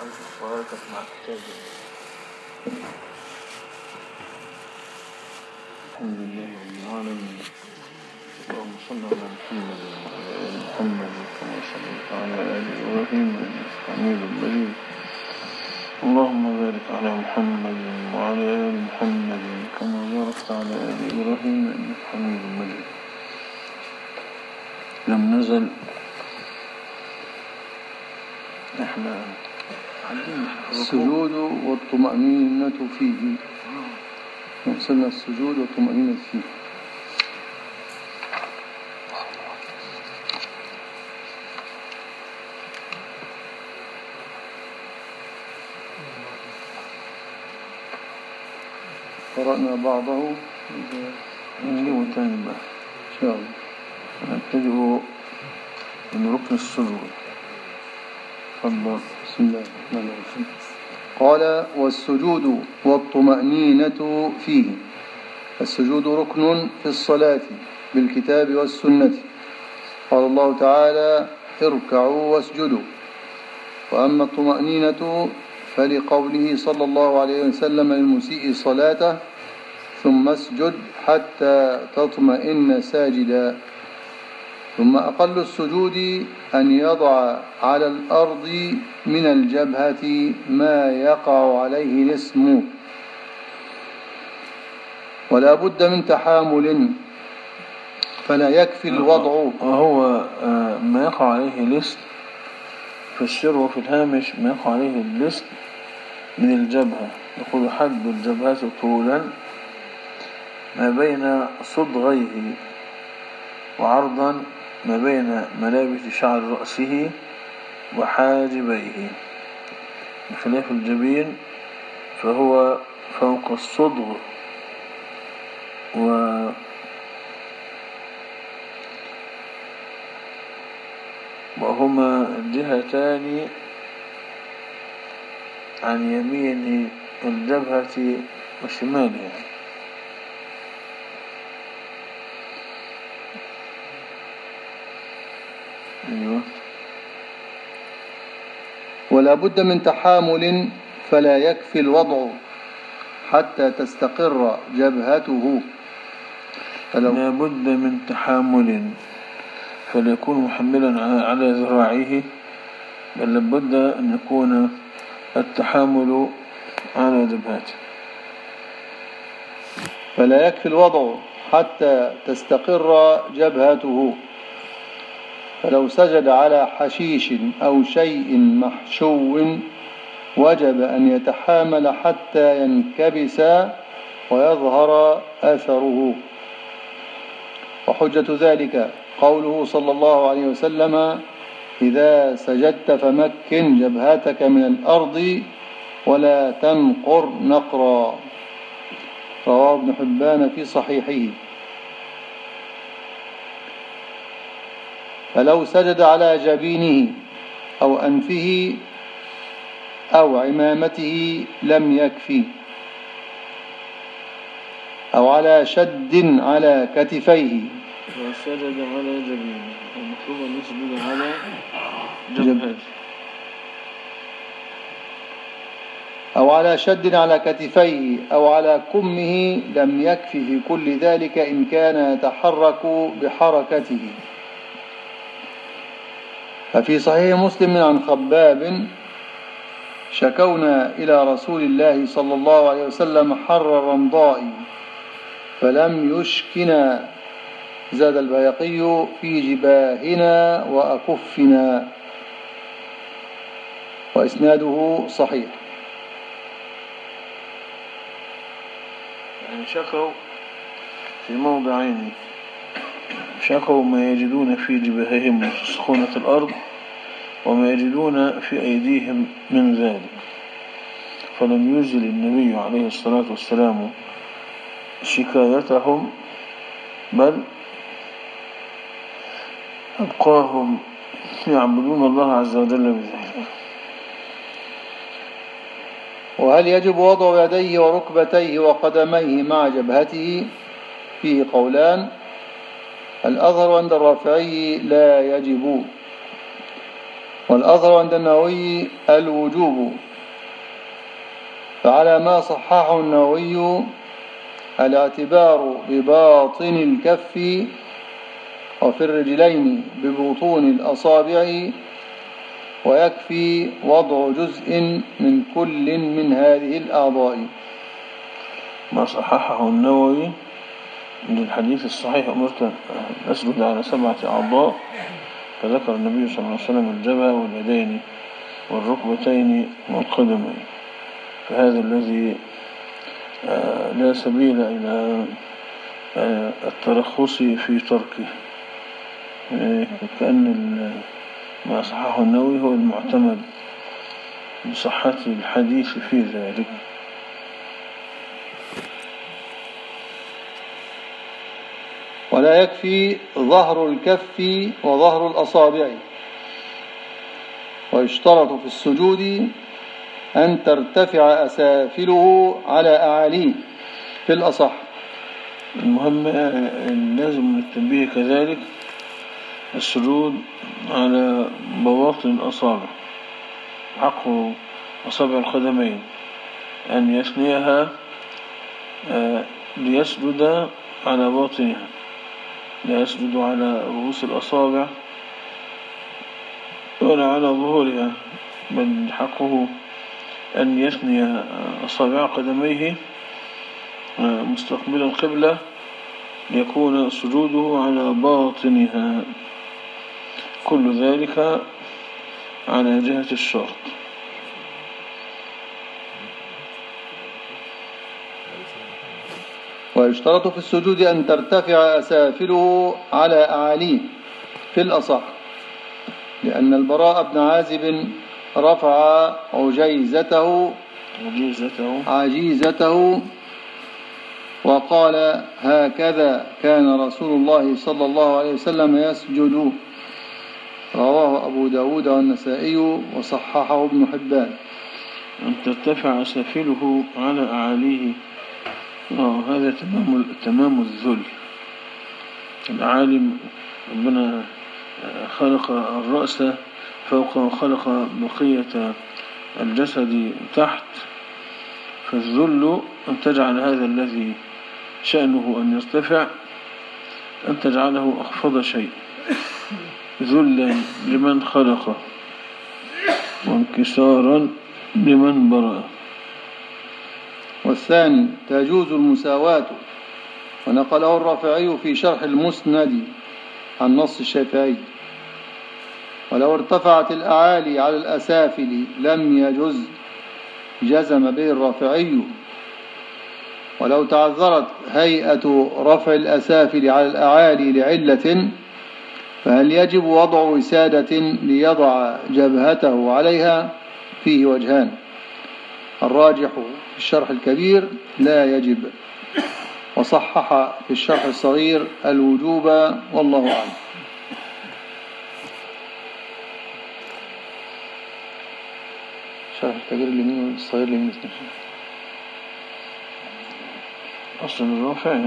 وبركة مع كتاب الحمد لله رب العالمين. اللهم صل على محمد وعلى آل محمد كما صليت على آل إبراهيم إنك حميد مجيد. اللهم بارك على محمد وعلى آل محمد كما باركت على آل إبراهيم إنك حميد مجيد. لم نزل احنا السجود والطمأنينة فيه. وصلنا السجود والطمأنينة فيه. قرأنا بعضه نجيبه تاني بقى إن شاء الله. نبتدئ من ركن السجود. تفضل. بسم الله الرحمن الرحيم. قال: والسجود والطمأنينة فيه. السجود ركن في الصلاة بالكتاب والسنة. قال الله تعالى: اركعوا واسجدوا. وأما الطمأنينة فلقوله صلى الله عليه وسلم للمسيء صلاته: ثم اسجد حتى تطمئن ساجدا. ثم أقل السجود أن يضع على الأرض من الجبهة ما يقع عليه الاسم، ولا بد من تحامل، فلا يكفي الوضع. وهو ما يقع عليه الاسم في السر وفي الهامش ما يقع عليه الاسم من الجبهة. يقول: حد الجبهة طولا ما بين صدغيه، وعرضا ما بين ملابس شعر رأسه وحاجبيه، بخلاف الجبين فهو فوق الصدغ وهما جهتان عن يمين الجبهة وشمالها. أيوة. ولا بد من تحامل، فلا يكفي الوضع حتى تستقر جبهته. لا بد من تحامل، فليكون محملا على ذراعيه، بل لابد أن يكون التحامل على جبهته. فلا يكفي الوضع حتى تستقر جبهته. فلو سجد على حشيش أو شيء محشو وجب أن يتحامل حتى ينكبس ويظهر أثره. وحجة ذلك قوله صلى الله عليه وسلم: إذا سجدت فمكن جبهتك من الأرض ولا تنقر نقرا. رواه ابن حبان في صحيحه. فلو سجد على جبينه أو أنفه أو عمامته لم يكفي، أو على شد على كتفيه. وسجد على جبينه، المفروض أن يسجد على جبهته، أو على شد على كتفيه أو على كمه لم يكفي في كل ذلك إن كان يتحرك بحركته. ففي صحيح مسلم عن خباب: شكونا إلى رسول الله صلى الله عليه وسلم حر الرمضاء فلم يشكنا. زاد البيهقي: في جباهنا وأكفنا. وإسناده صحيح. يعني شكوا في موضعين: شكوا ما يجدون في جباههم من سخونة الأرض، وما يجدون في أيديهم من ذلك، فلم يزل النبي عليه الصلاة والسلام شكايتهم، بل أبقاهم يعبدون الله عز وجل بذلك. وهل يجب وضع يديه وركبتيه وقدميه مع جبهته؟ فيه قولان. الأظهر عند الرافعي لا يجب، والأظهر عند النووي الوجوب، فعلى ما صححه النووي الاعتبار بباطن الكف وفي الرجلين ببطون الأصابع، ويكفي وضع جزء من كل من هذه الأعضاء. ما صححه النووي من الحديث الصحيح أمرت أن أسجد على 7 أعضاء، فذكر النبي صلى الله عليه وسلم الجبهة واليدين والركبتين والقدمين، فهذا الذي لا سبيل إلى الترخص في تركه، كأن ما صححه النووي هو المعتمد بصحة الحديث في ذلك. ولا يكفي ظهر الكف وظهر الأصابع، ويشترط في السجود أن ترتفع أسافله على أعاليه في الأصح. المهم لازم التنبيه كذلك السجود على بواطن الأصابع، حق أصابع القدمين أن يثنيها ليسجد على باطنها، لا يسجد على رؤوس الأصابع ولا على ظهورها، بل حقه أن يثني أصابع قدميه مستقبل القبلة ليكون سجوده على باطنها، كل ذلك على جهة الشرط. ويشترط في السجود أن ترتفع أسافله على أعاليه في الأصح، لأن البراء بن عازب رفع عجيزته وقال: هكذا كان رسول الله صلى الله عليه وسلم يسجد. رواه أبو داود والنسائي وصححه ابن حبان. أن ترتفع أسافله على أعاليه، هذا تمام الذل. العالم ربنا خلق الرأس فوق وخلق بقية الجسد تحت، فالذل أن تجعل هذا الذي شأنه أن يرتفع أن تجعله أخفض شيء، ذلا لمن خلقه وانكسارا لمن برأ. والثاني تجوز المساواة، ونقله الرافعي في شرح المسند عن نص الشافعي: ولو ارتفعت الأعالي على الأسافل لم يجز، جزم به الرافعي. ولو تعذرت هيئة رفع الأسافل على الأعالي لعلة، فهل يجب وضع وسادة ليضع جبهته عليها؟ فيه وجهان، الراجح في الشرح الكبير لا يجب، وصحح في الشرح الصغير الوجوب، والله أعلم. شرح الكبير اليمين والصغير اليمين أصل الرافع.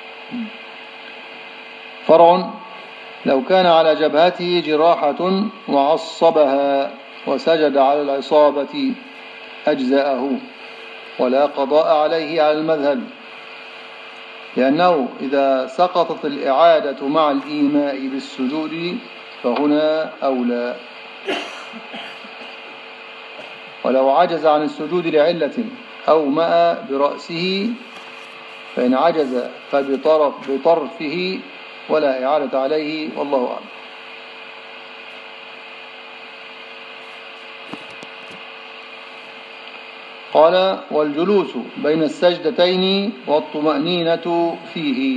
فرع: لو كان على جبهته جراحة وعصبها وسجد على العصابة أجزاءه، ولا قضاء عليه على المذهب، لأنه إذا سقطت الإعادة مع الإيماء بالسجود فهنا أولى. ولو عجز عن السجود لعلة أو ماء برأسه، فإن عجز بطرفه ولا إعادة عليه، والله أعلم. قال: والجلوس بين السجدتين والطمأنينة فيه.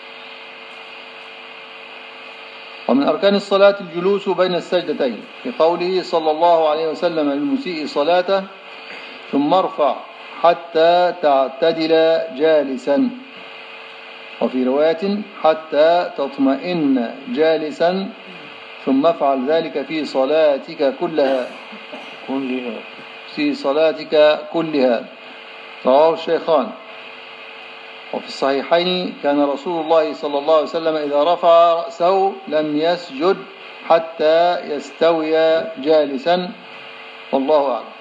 ومن أركان الصلاة الجلوس بين السجدتين، في قوله صلى الله عليه وسلم للمسيء صلاته: ثم ارفع حتى تعتدل جالسا، وفي رواية: حتى تطمئن جالسا، ثم افعل ذلك في صلاتك كلها. رواه الشيخان. وفي الصحيحين: كان رسول الله صلى الله عليه وسلم إذا رفع رأسه لم يسجد حتى يستوي جالسا، والله أعلم.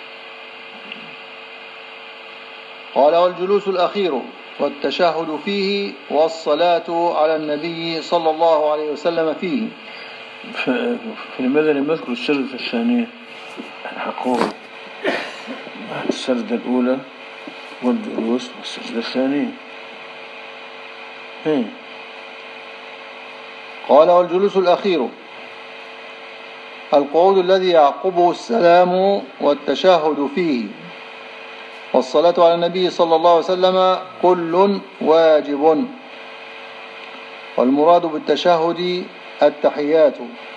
قال: والجلوس الأخير والتشهد فيه والصلاة على النبي صلى الله عليه وسلم فيه. في المدني مذكر السردة الثانية حقوق السردة الأولى والجلوس والسردة الثانية. قال: والجلوس الأخير القعود الذي يعقبه السلام والتشهد فيه والصلاة على النبي صلى الله عليه وسلم كل واجب، والمراد بالتشهد التحيات،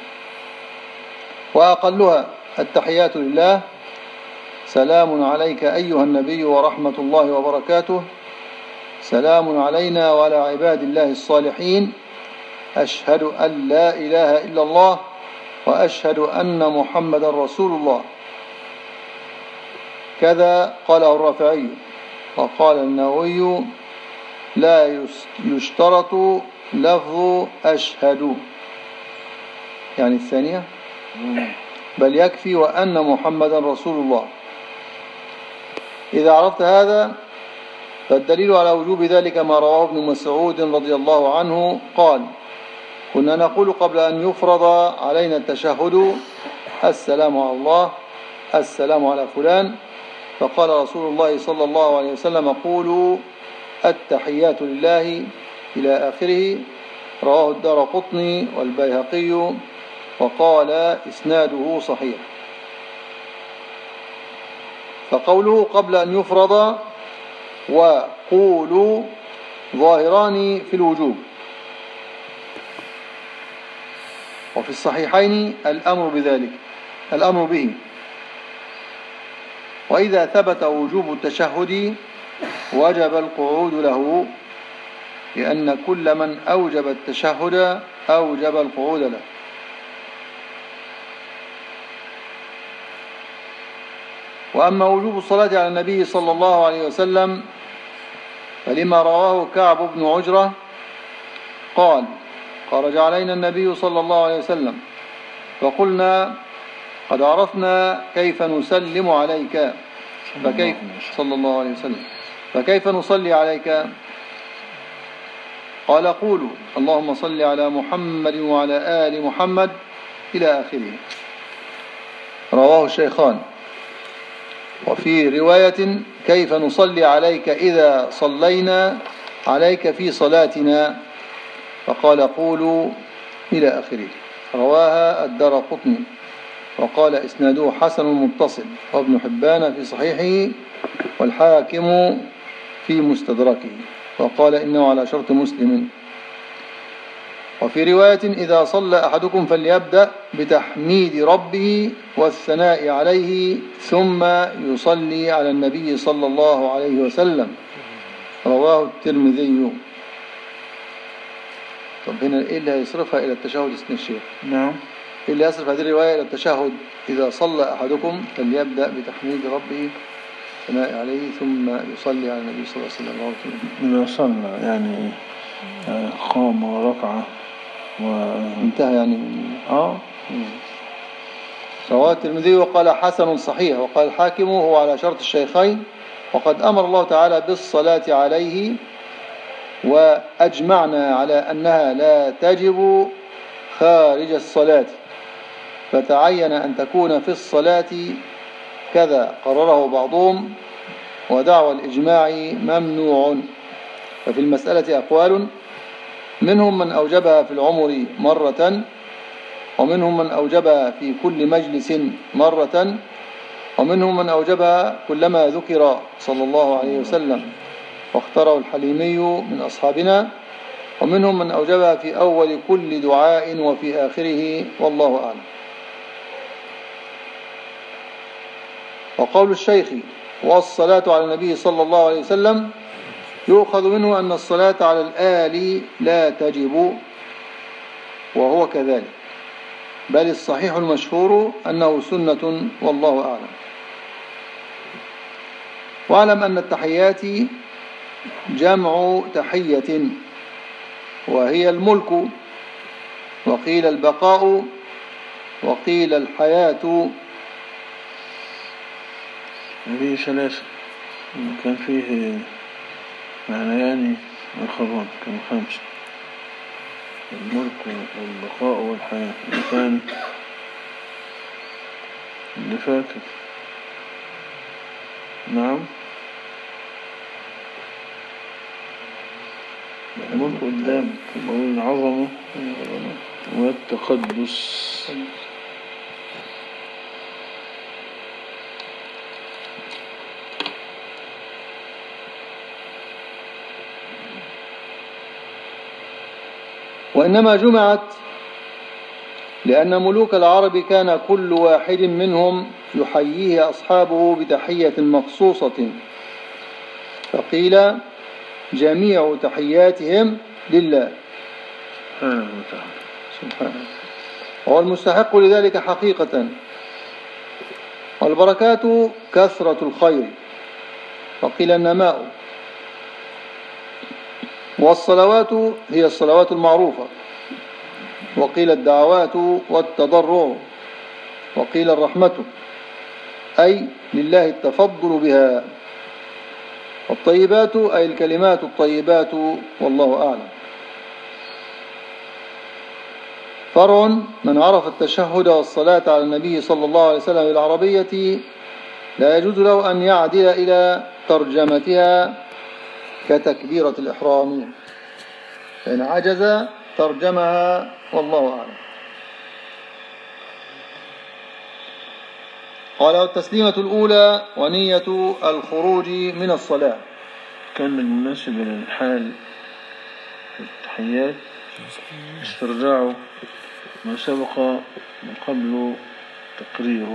وأقلها التحيات لله: سلام عليك أيها النبي ورحمة الله وبركاته، سلام علينا وعلى عباد الله الصالحين، أشهد أن لا إله إلا الله وأشهد أن محمدا رسول الله. كذا قاله الرافعي. وقال النووي: لا يشترط لفظ أشهد، يعني الثانية، بل يكفي وأن محمدا رسول الله. إذا عرفت هذا فالدليل على وجوب ذلك ما رواه ابن مسعود رضي الله عنه قال: كنا نقول قبل أن يفرض علينا التشهد: السلام على الله، السلام على فلان. فقال رسول الله صلى الله عليه وسلم: قولوا التحيات لله إلى آخره. رواه الدارقطني والبيهقي، وقال إسناده صحيح. فقوله قبل أن يفرض وقولوا ظاهران في الوجوب، وفي الصحيحين الأمر به. وإذا ثبت وجوب التشهد وجب القعود له، لأن كل من أوجب التشهد أوجب القعود له. وأما وجوب الصلاة على النبي صلى الله عليه وسلم فلما رواه كعب بن عجرة قال: خرج علينا النبي صلى الله عليه وسلم فقلنا: قد عرفنا كيف نسلم عليك، فكيف صلى الله عليه وسلم فكيف نصلي عليك؟ قال: قولوا اللهم صل على محمد وعلى آل محمد إلى آخره. رواه الشيخان. وفي رواية: كيف نصلي عليك إذا صلينا عليك في صلاتنا؟ فقال: قولوا إلى آخره. رواها الدارقطني، وقال إسناده حسن متصل، وابن حبان في صحيحه، والحاكم في مستدركه، وقال إنه على شرط مسلم. وفي رواية: إذا صلى أحدكم فليبدأ بتحميد ربه والثناء عليه ثم يصلي على النبي صلى الله عليه وسلم. رواه الترمذي. طب هنا إيه اللي هيصرفها إلى التشهد اسم الشيخ؟ نعم، إيه اللي يصرف هذه الرواية إلى التشهد؟ إذا صلى أحدكم فليبدأ بتحميد ربه والثناء عليه ثم يصلي على النبي صلى الله عليه وسلم. إذا صلى يعني قام وركعة وانتهى يعني رواه الترمذي وقال حسن صحيح، وقال الحاكم هو على شرط الشيخين. وقد أمر الله تعالى بالصلاة عليه، وأجمعنا على أنها لا تجب خارج الصلاة، فتعين أن تكون في الصلاة كذا قرره بعضهم، ودعوى الإجماع ممنوع. ففي المسألة أقوال: منهم من أوجبها في العمر مرة، ومنهم من أوجبها في كل مجلس مرة، ومنهم من أوجبها كلما ذكر صلى الله عليه وسلم، واختاره الحليمي من أصحابنا، ومنهم من أوجبها في أول كل دعاء وفي آخره، والله أعلم. وقول الشيخ: والصلاة على النبي صلى الله عليه وسلم، يؤخذ منه أن الصلاة على الآل لا تجب، وهو كذلك، بل الصحيح المشهور أنه سنة، والله أعلم. واعلم أن التحيات جمع تحية، وهي الملك، وقيل البقاء وقيل الحياة. فيه ثلاثة، كان فيه معنيان آخرون، كان خمسة: الملك والبقاء والحياة. كان اللي فاكر. نعم، الملك قدام، العظمة والتقدس. وإنما جمعت لأن ملوك العرب كان كل واحد منهم يحييه أصحابه بتحية مخصوصة، فقيل جميع تحياتهم لله سبحانه، وهو المستحق لذلك حقيقة. والبركات كثرة الخير، فقيل النماء. والصلوات هي الصلوات المعروفة، وقيل الدعوات والتضرع، وقيل الرحمة، أي لله التفضل بها. والطيبات أي الكلمات الطيبات، والله أعلم. فرع: من عرف التشهد والصلاة على النبي صلى الله عليه وسلم بالعربية لا يجوز له أن يعدل إلى ترجمتها كتكبيرة الإحرام، فإن عجز ترجمها، والله أعلم. قال: والتسليمة الأولى ونية الخروج من الصلاة. كان المناسب للحال في التحيات استرجاع ما سبق من قبل تقريره،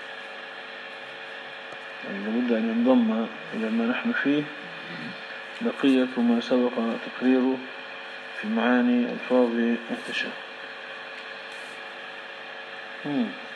يعني لابد أن ينضم إلى ما نحن فيه بقية ما سبق تقريره في معاني ألفاظ التشهد.